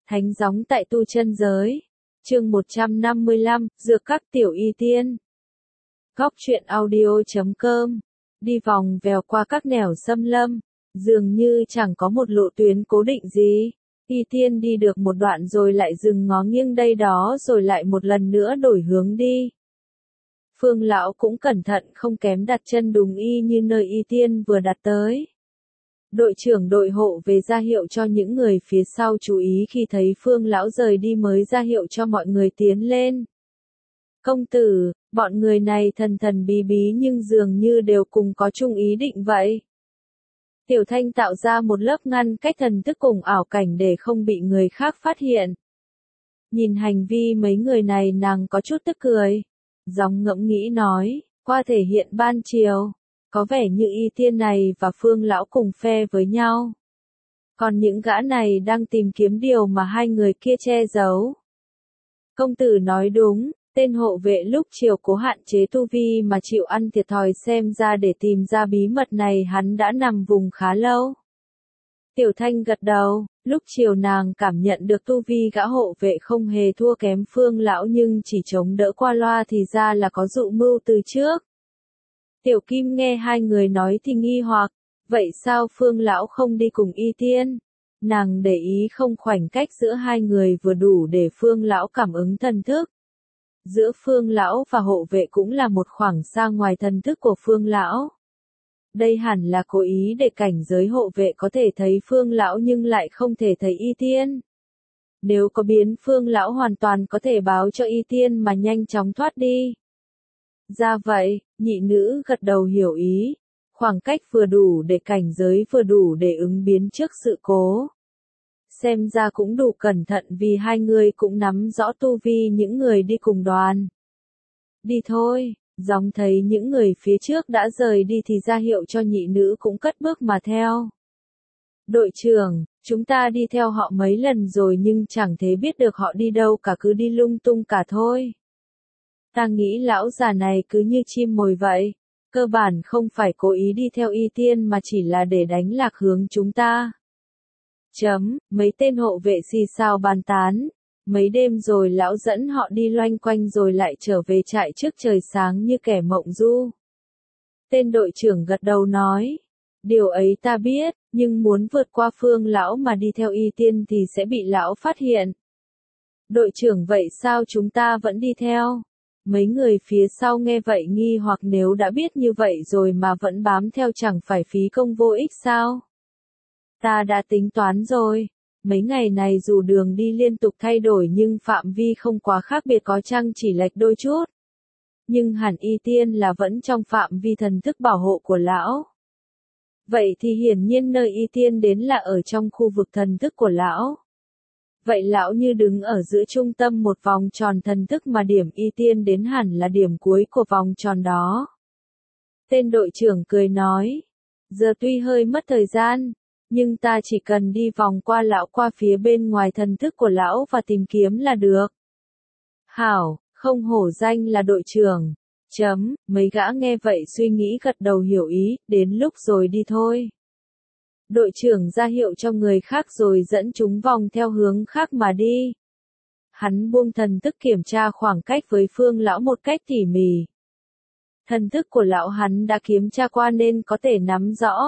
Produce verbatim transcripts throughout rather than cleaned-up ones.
Thánh gióng tại tu chân giới. Chương một trăm năm mươi lăm, Dược các tiểu y tiên. Góc truyện audio chấm com. Đi vòng vèo qua các nẻo xâm lâm, dường như chẳng có một lộ tuyến cố định gì. Y tiên đi được một đoạn rồi lại dừng ngó nghiêng đây đó rồi lại một lần nữa đổi hướng đi. Phương lão cũng cẩn thận không kém đặt chân đúng y như nơi y tiên vừa đặt tới. Đội trưởng đội hộ về ra hiệu cho những người phía sau chú ý khi thấy Phương lão rời đi mới ra hiệu cho mọi người tiến lên. Công tử, bọn người này thần thần bí bí nhưng dường như đều cùng có chung ý định vậy. Tiểu Thanh tạo ra một lớp ngăn cách thần thức cùng ảo cảnh để không bị người khác phát hiện. Nhìn hành vi mấy người này nàng có chút tức cười. Giọng ngẫm nghĩ nói, qua thể hiện ban chiều, có vẻ như y tiên này và Phương lão cùng phe với nhau. Còn những gã này đang tìm kiếm điều mà hai người kia che giấu. Công tử nói đúng, tên hộ vệ lúc chiều cố hạn chế tu vi mà chịu ăn thiệt thòi xem ra để tìm ra bí mật này hắn đã nằm vùng khá lâu. Tiểu Thanh gật đầu, lúc chiều nàng cảm nhận được tu vi gã hộ vệ không hề thua kém Phương lão nhưng chỉ chống đỡ qua loa thì ra là có dụ mưu từ trước. Tiểu Kim nghe hai người nói thì nghi hoặc, vậy sao Phương lão không đi cùng y tiên? Nàng để ý không khoảnh cách giữa hai người vừa đủ để Phương lão cảm ứng thần thức. Giữa Phương lão và hộ vệ cũng là một khoảng xa ngoài thần thức của Phương lão. Đây hẳn là cố ý để cảnh giới hộ vệ có thể thấy Phương lão nhưng lại không thể thấy y tiên. Nếu có biến Phương lão hoàn toàn có thể báo cho y tiên mà nhanh chóng thoát đi. Ra vậy, nhị nữ gật đầu hiểu ý. Khoảng cách vừa đủ để cảnh giới vừa đủ để ứng biến trước sự cố. Xem ra cũng đủ cẩn thận vì hai người cũng nắm rõ tu vi những người đi cùng đoàn. Đi thôi, gióng thấy những người phía trước đã rời đi thì ra hiệu cho nhị nữ cũng cất bước mà theo. Đội trưởng, chúng ta đi theo họ mấy lần rồi nhưng chẳng thể biết được họ đi đâu cả cứ đi lung tung cả thôi. Ta nghĩ lão già này cứ như chim mồi vậy, cơ bản không phải cố ý đi theo y tiên mà chỉ là để đánh lạc hướng chúng ta. Chấm, mấy tên hộ vệ xì xào bàn tán, mấy đêm rồi lão dẫn họ đi loanh quanh rồi lại trở về trại trước trời sáng như kẻ mộng du. Tên đội trưởng gật đầu nói, điều ấy ta biết, nhưng muốn vượt qua Phương lão mà đi theo y tiên thì sẽ bị lão phát hiện. Đội trưởng vậy sao chúng ta vẫn đi theo? Mấy người phía sau nghe vậy nghi hoặc nếu đã biết như vậy rồi mà vẫn bám theo chẳng phải phí công vô ích sao? Ta đã tính toán rồi, mấy ngày này dù đường đi liên tục thay đổi nhưng phạm vi không quá khác biệt có chăng chỉ lệch đôi chút. Nhưng hẳn y tiên là vẫn trong phạm vi thần thức bảo hộ của lão. Vậy thì hiển nhiên nơi y tiên đến là ở trong khu vực thần thức của lão. Vậy lão như đứng ở giữa trung tâm một vòng tròn thần thức mà điểm y tiên đến hẳn là điểm cuối của vòng tròn đó. Tên đội trưởng cười nói, giờ tuy hơi mất thời gian, nhưng ta chỉ cần đi vòng qua lão qua phía bên ngoài thần thức của lão và tìm kiếm là được. Hảo, không hổ danh là đội trưởng. Chấm, mấy gã nghe vậy suy nghĩ gật đầu hiểu ý, đến lúc rồi đi thôi. Đội trưởng ra hiệu cho người khác rồi dẫn chúng vòng theo hướng khác mà đi. Hắn buông thần thức kiểm tra khoảng cách với Phương lão một cách tỉ mỉ. Thần thức của lão hắn đã kiểm tra qua nên có thể nắm rõ.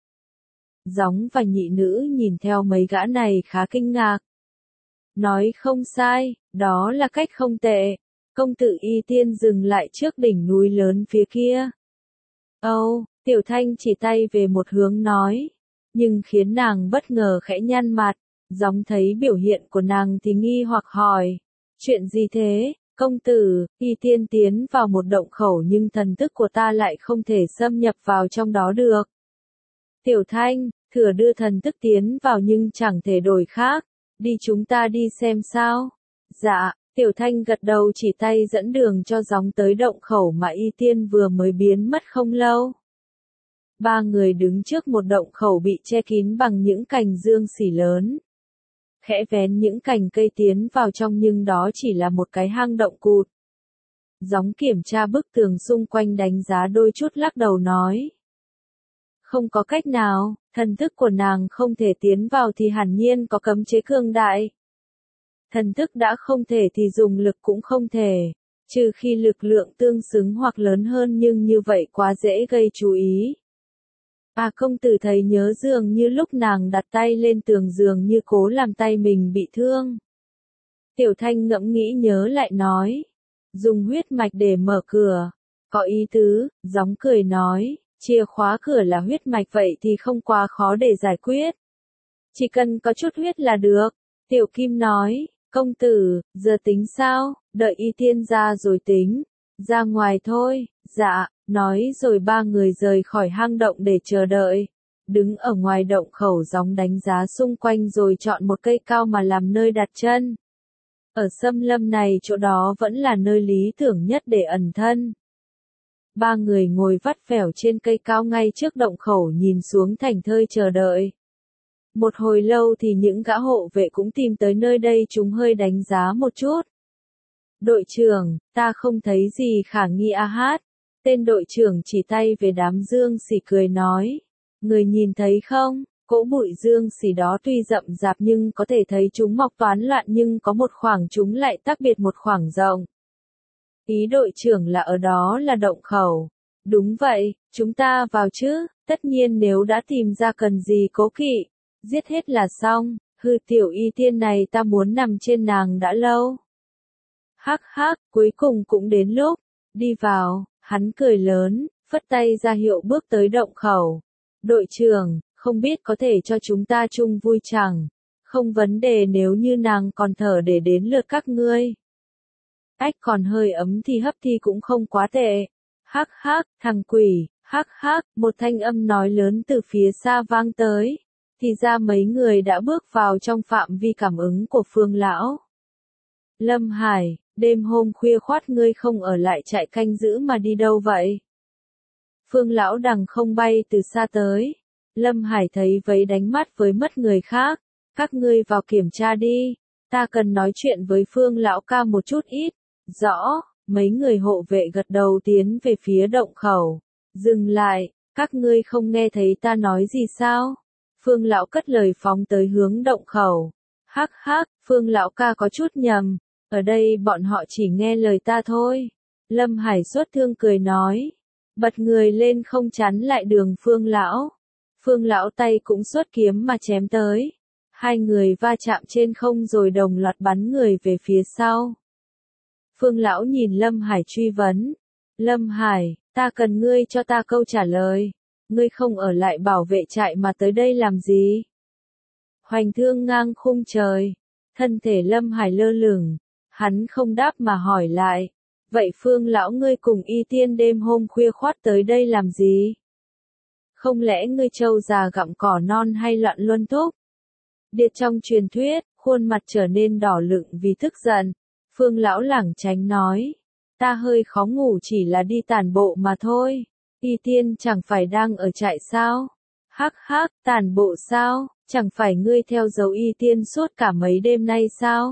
Gióng và nhị nữ nhìn theo mấy gã này khá kinh ngạc. Nói không sai, đó là cách không tệ. Công tử y tiên dừng lại trước đỉnh núi lớn phía kia. Âu, Tiểu Thanh chỉ tay về một hướng nói. Nhưng khiến nàng bất ngờ khẽ nhăn mặt. Gióng thấy biểu hiện của nàng thì nghi hoặc hỏi. Chuyện gì thế, công tử, y tiên tiến vào một động khẩu nhưng thần thức của ta lại không thể xâm nhập vào trong đó được. Tiểu Thanh, thừa đưa thần thức tiến vào nhưng chẳng thể đổi khác, đi chúng ta đi xem sao. Dạ, Tiểu Thanh gật đầu chỉ tay dẫn đường cho gióng tới động khẩu mà y tiên vừa mới biến mất không lâu. Ba người đứng trước một động khẩu bị che kín bằng những cành dương xỉ lớn. Khẽ vén những cành cây tiến vào trong nhưng đó chỉ là một cái hang động cụt. Gióng kiểm tra bức tường xung quanh đánh giá đôi chút lắc đầu nói. Không có cách nào, thần thức của nàng không thể tiến vào thì hẳn nhiên có cấm chế cương đại. Thần thức đã không thể thì dùng lực cũng không thể, trừ khi lực lượng tương xứng hoặc lớn hơn, nhưng như vậy quá dễ gây chú ý. À, công tử thấy nhớ dường như lúc nàng đặt tay lên tường dường như cố làm tay mình bị thương. Tiểu Thanh ngẫm nghĩ nhớ lại nói, dùng huyết mạch để mở cửa, có ý tứ, gióng cười nói, chìa khóa cửa là huyết mạch vậy thì không quá khó để giải quyết. Chỉ cần có chút huyết là được. Tiểu Kim nói, công tử, giờ tính sao, đợi Y Tiên ra rồi tính, ra ngoài thôi, dạ, nói rồi ba người rời khỏi hang động để chờ đợi. Đứng ở ngoài động khẩu gióng đánh giá xung quanh rồi chọn một cây cao mà làm nơi đặt chân. Ở xâm lâm này chỗ đó vẫn là nơi lý tưởng nhất để ẩn thân. Ba người ngồi vắt vẻo trên cây cao ngay trước động khẩu nhìn xuống thảnh thơi chờ đợi. Một hồi lâu thì những gã hộ vệ cũng tìm tới nơi đây, chúng hơi đánh giá một chút. Đội trưởng, ta không thấy gì khả nghi a hát. Tên đội trưởng chỉ tay về đám dương xỉ cười nói. Người nhìn thấy không, cỗ bụi dương xỉ đó tuy rậm rạp nhưng có thể thấy chúng mọc toán loạn, nhưng có một khoảng chúng lại tách biệt một khoảng rộng. Ý đội trưởng là ở đó là động khẩu. Đúng vậy, chúng ta vào chứ, tất nhiên nếu đã tìm ra cần gì cố kỵ. Giết hết là xong, hư tiểu Y Tiên này ta muốn nằm trên nàng đã lâu. Hắc hắc, cuối cùng cũng đến lúc, đi vào, hắn cười lớn, phất tay ra hiệu bước tới động khẩu. Đội trưởng, không biết có thể cho chúng ta chung vui chẳng? Không vấn đề nếu như nàng còn thở để đến lượt các ngươi. Ách, còn hơi ấm thì hấp thi cũng không quá tệ. Hắc hắc, thằng quỷ, hắc hắc, một thanh âm nói lớn từ phía xa vang tới. Thì ra mấy người đã bước vào trong phạm vi cảm ứng của Phương lão. Lâm Hải, đêm hôm khuya khoắt ngươi không ở lại trại canh giữ mà đi đâu vậy? Phương lão đằng không bay từ xa tới. Lâm Hải thấy vấy đánh mắt với mất người khác. Các ngươi vào kiểm tra đi. Ta cần nói chuyện với Phương lão ca một chút ít. Rõ, mấy người hộ vệ gật đầu tiến về phía động khẩu. Dừng lại, các ngươi không nghe thấy ta nói gì sao? Phương lão cất lời phóng tới hướng động khẩu. Hắc hắc, Phương lão ca có chút nhầm. Ở đây bọn họ chỉ nghe lời ta thôi. Lâm Hải xuất thương cười nói. Bật người lên không chắn lại đường Phương lão. Phương lão tay cũng xuất kiếm mà chém tới. Hai người va chạm trên không rồi đồng loạt bắn người về phía sau. Phương lão nhìn Lâm Hải truy vấn. Lâm Hải, ta cần ngươi cho ta câu trả lời. Ngươi không ở lại bảo vệ trại mà tới đây làm gì? Hoành thương ngang khung trời. Thân thể Lâm Hải lơ lửng. Hắn không đáp mà hỏi lại. Vậy Phương lão ngươi cùng Y Tiên đêm hôm khuya khoắt tới đây làm gì? Không lẽ ngươi trâu già gặm cỏ non hay loạn luân thúc? Điệt trong truyền thuyết, khuôn mặt trở nên đỏ lựng vì tức giận. Phương lão lảng tránh nói. Ta hơi khó ngủ, chỉ là đi tản bộ mà thôi. Y Tiên chẳng phải đang ở trại sao? Hắc hắc, tản bộ sao? Chẳng phải ngươi theo dấu Y Tiên suốt cả mấy đêm nay sao?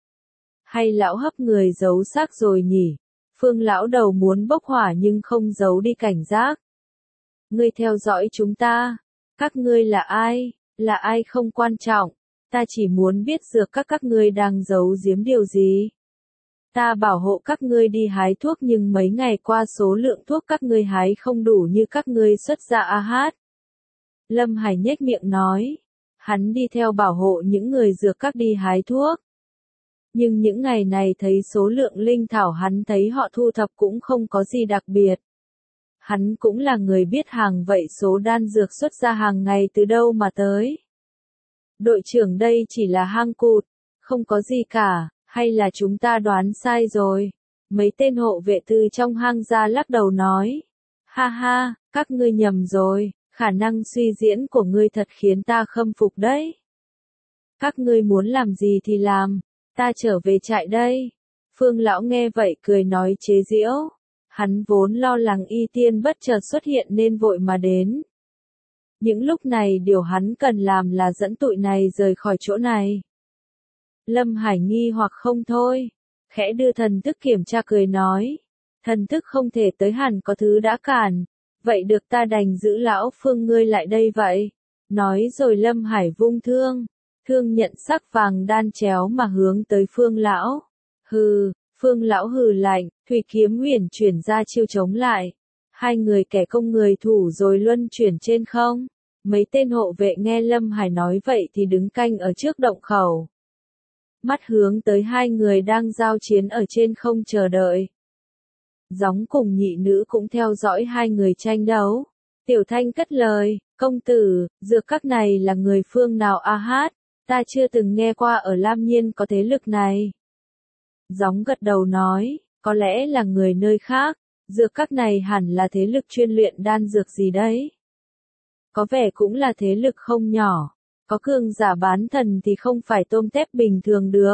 Hay lão hấp người giấu xác rồi nhỉ? Phương lão đầu muốn bốc hỏa nhưng không giấu đi cảnh giác. Ngươi theo dõi chúng ta. Các ngươi là ai? Là ai không quan trọng. Ta chỉ muốn biết dược các các ngươi đang giấu giếm điều gì. Ta bảo hộ các ngươi đi hái thuốc nhưng mấy ngày qua số lượng thuốc các ngươi hái không đủ như các ngươi xuất ra a hát. Lâm Hải nhếch miệng nói. Hắn đi theo bảo hộ những người dược các đi hái thuốc. Nhưng những ngày này thấy số lượng linh thảo hắn thấy họ thu thập cũng không có gì đặc biệt. Hắn cũng là người biết hàng vậy số đan dược xuất ra hàng ngày từ đâu mà tới. Đội trưởng đây chỉ là hang cụt, không có gì cả, hay là chúng ta đoán sai rồi. Mấy tên hộ vệ từ trong hang ra lắc đầu nói. Ha ha, các ngươi nhầm rồi, khả năng suy diễn của ngươi thật khiến ta khâm phục đấy. Các ngươi muốn làm gì thì làm, ta trở về trại đây. Phương lão nghe vậy cười nói chế giễu. Hắn vốn lo lắng Y Tiên bất chợt xuất hiện nên vội mà đến. Những lúc này điều hắn cần làm là dẫn tụi này rời khỏi chỗ này. Lâm Hải nghi hoặc không thôi. Khẽ đưa thần thức kiểm tra cười nói. Thần thức không thể tới hẳn có thứ đã cản. Vậy được ta đành giữ lão Phương ngươi lại đây vậy. Nói rồi Lâm Hải vung thương. Thương nhận sắc vàng đan chéo mà hướng tới Phương lão. Hừ, Phương lão hừ lạnh, thủy kiếm huyền chuyển ra chiêu chống lại. Hai người kẻ công người thủ rồi luân chuyển trên không. Mấy tên hộ vệ nghe Lâm Hải nói vậy thì đứng canh ở trước động khẩu. Mắt hướng tới hai người đang giao chiến ở trên không chờ đợi. Gióng cùng nhị nữ cũng theo dõi hai người tranh đấu. Tiểu Thanh cất lời, công tử, dược các này là người phương nào a hát, ta chưa từng nghe qua ở Lam Nhiên có thế lực này. Gióng gật đầu nói, có lẽ là người nơi khác, dược các này hẳn là thế lực chuyên luyện đan dược gì đấy. Có vẻ cũng là thế lực không nhỏ, có cường giả bán thần thì không phải tôm tép bình thường được.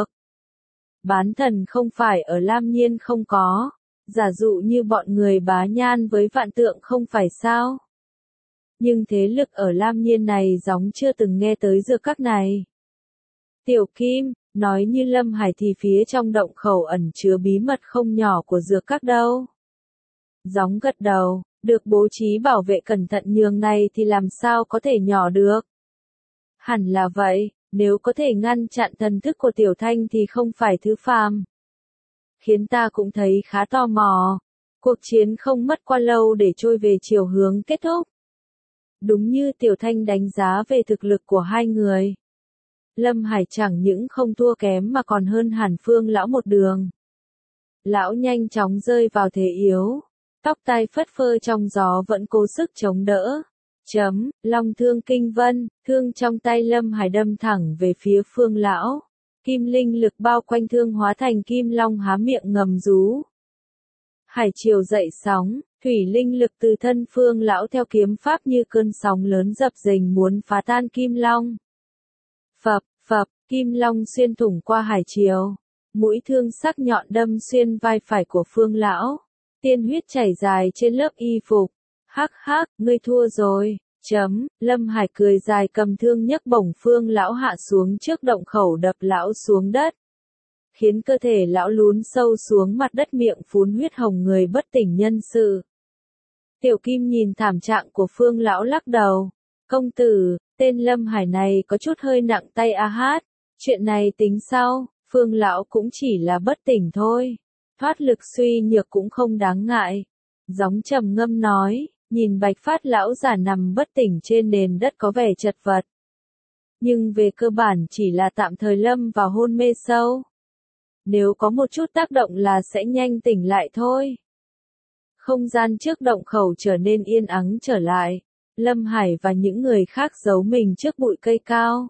Bán thần không phải ở Lam Nhiên không có, giả dụ như bọn người Bá Nhan với Vạn Tượng không phải sao. Nhưng thế lực ở Lam Nhiên này giống chưa từng nghe tới dược các này. Tiểu Kim, nói như Lâm Hải thì phía trong động khẩu ẩn chứa bí mật không nhỏ của dược các đâu. Gióng gật đầu, được bố trí bảo vệ cẩn thận nhường này thì làm sao có thể nhỏ được. Hẳn là vậy, nếu có thể ngăn chặn thần thức của Tiểu Thanh thì không phải thứ phàm. Khiến ta cũng thấy khá tò mò. Cuộc chiến không mất qua lâu để trôi về chiều hướng kết thúc. Đúng như Tiểu Thanh đánh giá về thực lực của hai người. Lâm Hải chẳng những không thua kém mà còn hơn hẳn Phương lão một đường. Lão nhanh chóng rơi vào thế yếu. Tóc tai phất phơ trong gió vẫn cố sức chống đỡ. Chấm, long thương kinh vân, thương trong tay Lâm Hải đâm thẳng về phía Phương lão. Kim linh lực bao quanh thương hóa thành kim long há miệng ngầm rú. Hải triều dậy sóng, thủy linh lực từ thân Phương lão theo kiếm pháp như cơn sóng lớn dập dềnh muốn phá tan kim long. Phập, phập, kim long xuyên thủng qua hải triều. Mũi thương sắc nhọn đâm xuyên vai phải của Phương lão. Tiên huyết chảy dài trên lớp y phục. Hắc hắc, ngươi thua rồi. Chấm, Lâm Hải cười dài cầm thương nhấc bổng Phương lão hạ xuống trước động khẩu đập lão xuống đất. Khiến cơ thể lão lún sâu xuống mặt đất miệng phun huyết hồng người bất tỉnh nhân sự. Tiểu Kim nhìn thảm trạng của Phương lão lắc đầu. Công tử, tên Lâm Hải này có chút hơi nặng tay a hát. Chuyện này tính sau, Phương lão cũng chỉ là bất tỉnh thôi. Thoát lực suy nhược cũng không đáng ngại. Gióng trầm ngâm nói. Nhìn Bạch Phát lão giả nằm bất tỉnh trên nền đất có vẻ chật vật. Nhưng về cơ bản chỉ là tạm thời lâm vào hôn mê sâu. Nếu có một chút tác động là sẽ nhanh tỉnh lại thôi. Không gian trước động khẩu trở nên yên ắng trở lại. Lâm Hải và những người khác giấu mình trước bụi cây cao.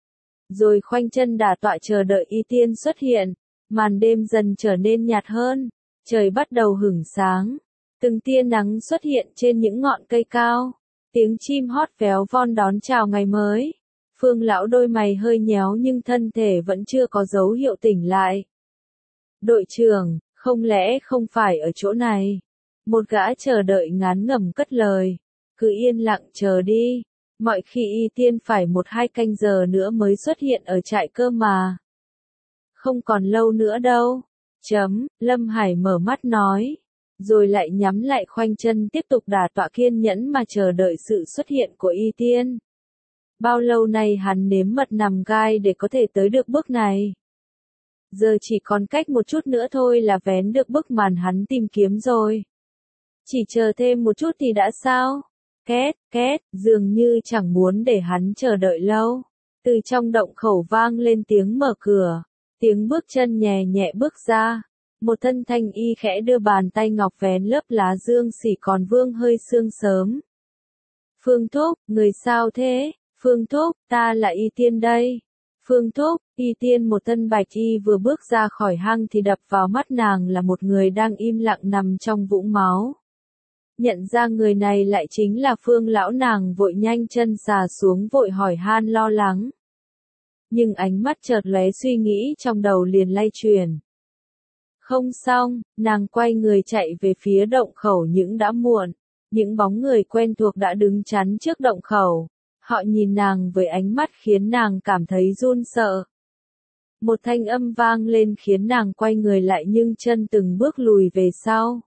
Rồi khoanh chân đả tọa chờ đợi Y Tiên xuất hiện. Màn đêm dần trở nên nhạt hơn. Trời bắt đầu hửng sáng. Từng tia nắng xuất hiện trên những ngọn cây cao. Tiếng chim hót véo von đón chào ngày mới. Phương lão đôi mày hơi nhéo nhưng thân thể vẫn chưa có dấu hiệu tỉnh lại. Đội trưởng, không lẽ không phải ở chỗ này? Một gã chờ đợi ngán ngẩm cất lời. Cứ yên lặng chờ đi. Mọi khi Y Tiên phải một hai canh giờ nữa mới xuất hiện ở trại cơ mà. Không còn lâu nữa đâu. Chấm, Lâm Hải mở mắt nói. Rồi lại nhắm lại khoanh chân tiếp tục đả tọa kiên nhẫn mà chờ đợi sự xuất hiện của Y Tiên. Bao lâu nay hắn nếm mật nằm gai để có thể tới được bước này. Giờ chỉ còn cách một chút nữa thôi là vén được bức màn hắn tìm kiếm rồi. Chỉ chờ thêm một chút thì đã sao? Két, két, dường như chẳng muốn để hắn chờ đợi lâu. Từ trong động khẩu vang lên tiếng mở cửa. Tiếng bước chân nhẹ nhẹ bước ra. Một thân thanh y khẽ đưa bàn tay ngọc vén lớp lá dương xỉ còn vương hơi sương sớm. Phương Thúc, người sao thế? Phương Thúc, ta là Y Tiên đây. Phương Thúc, Y Tiên một thân bạch y vừa bước ra khỏi hang thì đập vào mắt nàng là một người đang im lặng nằm trong vũng máu. Nhận ra người này lại chính là Phương lão, nàng vội nhanh chân xà xuống vội hỏi han lo lắng. Nhưng ánh mắt chợt lóe suy nghĩ trong đầu liền lay chuyển. Không xong, nàng quay người chạy về phía động khẩu nhưng đã muộn. Những bóng người quen thuộc đã đứng chắn trước động khẩu. Họ nhìn nàng với ánh mắt khiến nàng cảm thấy run sợ. Một thanh âm vang lên khiến nàng quay người lại nhưng chân từng bước lùi về sau.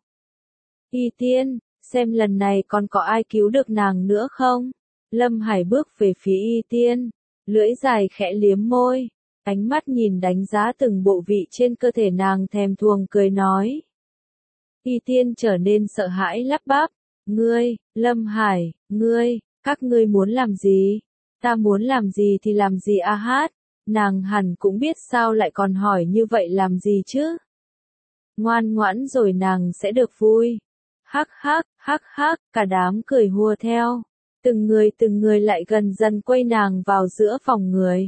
Y Tiên, xem lần này còn có ai cứu được nàng nữa không? Lâm Hải bước về phía Y Tiên. lưỡi dài khẽ liếm môi, ánh mắt nhìn đánh giá từng bộ vị trên cơ thể nàng thèm thuồng cười nói. Y Tiên trở nên sợ hãi lắp bắp, ngươi, Lâm Hải, ngươi, các ngươi muốn làm gì? Ta muốn làm gì thì làm gì a hát, nàng hẳn cũng biết sao lại còn hỏi như vậy làm gì chứ? Ngoan ngoãn rồi nàng sẽ được vui. Hắc hắc, hắc hắc, cả đám cười hùa theo. Từng người từng người lại gần dần quay nàng vào giữa phòng người.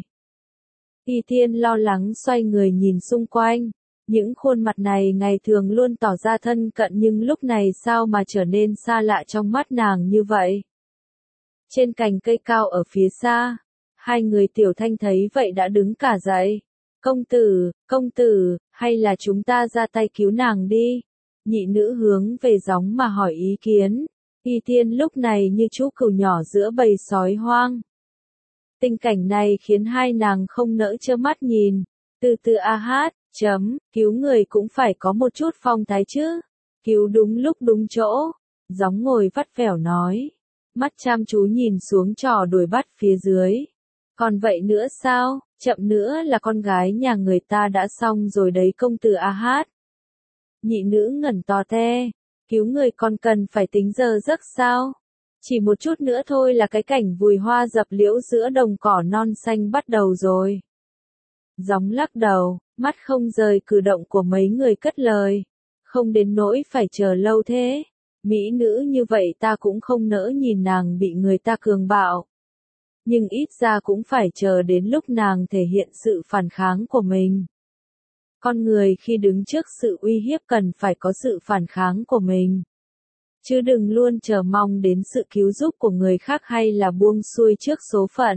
Y Tiên lo lắng xoay người nhìn xung quanh. Những khuôn mặt này ngày thường luôn tỏ ra thân cận nhưng lúc này sao mà trở nên xa lạ trong mắt nàng như vậy. Trên cành cây cao ở phía xa, hai người Tiểu Thanh thấy vậy đã đứng cả dậy. Công tử, công tử, hay là chúng ta ra tay cứu nàng đi? Nhị nữ hướng về Gióng mà hỏi ý kiến. Y Tiên lúc này như chú cừu nhỏ giữa bầy sói hoang. Tình cảnh này khiến hai nàng không nỡ trơ mắt nhìn. Từ từ a hát, chấm, cứu người cũng phải có một chút phong thái chứ. Cứu đúng lúc đúng chỗ. Gióng ngồi vắt vẻo nói. Mắt chăm chú nhìn xuống trò đuổi bắt phía dưới. Còn vậy nữa sao, chậm nữa là con gái nhà người ta đã xong rồi đấy công tử a hát. Nhị nữ ngẩn to te, cứu người còn cần phải tính giờ giấc sao? Chỉ một chút nữa thôi là cái cảnh vùi hoa dập liễu giữa đồng cỏ non xanh bắt đầu rồi. Gióng lắc đầu, mắt không rời cử động của mấy người cất lời. Không đến nỗi phải chờ lâu thế. Mỹ nữ như vậy ta cũng không nỡ nhìn nàng bị người ta cường bạo. Nhưng ít ra cũng phải chờ đến lúc nàng thể hiện sự phản kháng của mình. Con người khi đứng trước sự uy hiếp cần phải có sự phản kháng của mình. Chứ đừng luôn chờ mong đến sự cứu giúp của người khác hay là buông xuôi trước số phận.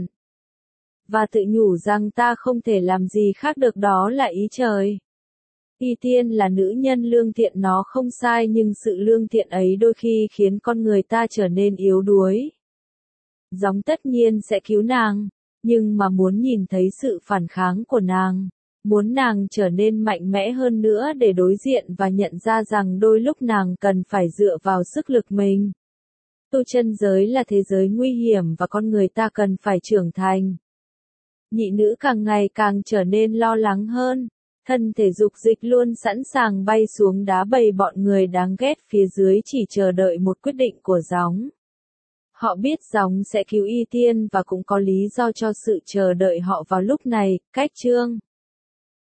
Và tự nhủ rằng ta không thể làm gì khác được đó là ý trời. Y Tiên là nữ nhân lương thiện nó không sai nhưng sự lương thiện ấy đôi khi khiến con người ta trở nên yếu đuối. Gióng tất nhiên sẽ cứu nàng, nhưng mà muốn nhìn thấy sự phản kháng của nàng, muốn nàng trở nên mạnh mẽ hơn nữa để đối diện và nhận ra rằng đôi lúc nàng cần phải dựa vào sức lực mình. Tu chân giới là thế giới nguy hiểm và con người ta cần phải trưởng thành. Nhị nữ càng ngày càng trở nên lo lắng hơn. Thân thể dục dịch luôn sẵn sàng bay xuống đá bầy bọn người đáng ghét phía dưới chỉ chờ đợi một quyết định của Gióng. Họ biết Gióng sẽ cứu Y Tiên và cũng có lý do cho sự chờ đợi họ vào lúc này, cách chương.